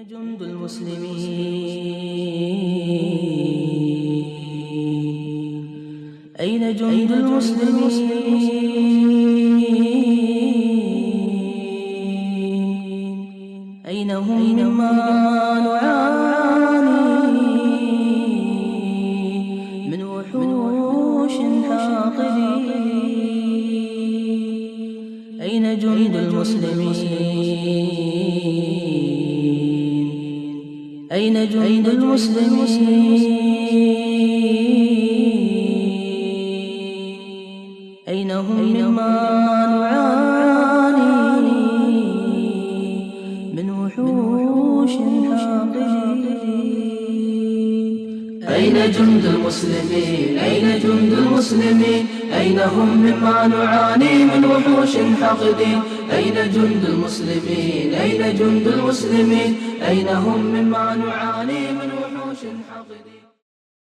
جند المسلمين؟ أين جند المسلمين؟ أين هم مما نعاني من وحوش حاقدين؟ أين جند المسلمين؟ أين جند المسلمين؟ أين هم مما نعاني من وحوش حاقدين؟ أين جند المسلمين؟ أين جند المسلمين؟ أين هم مما نعاني من وحوش حاقدين؟ أين جند المسلمين؟ أين جند المسلمين؟ أين هم مما نعاني من وحوش حاقدين؟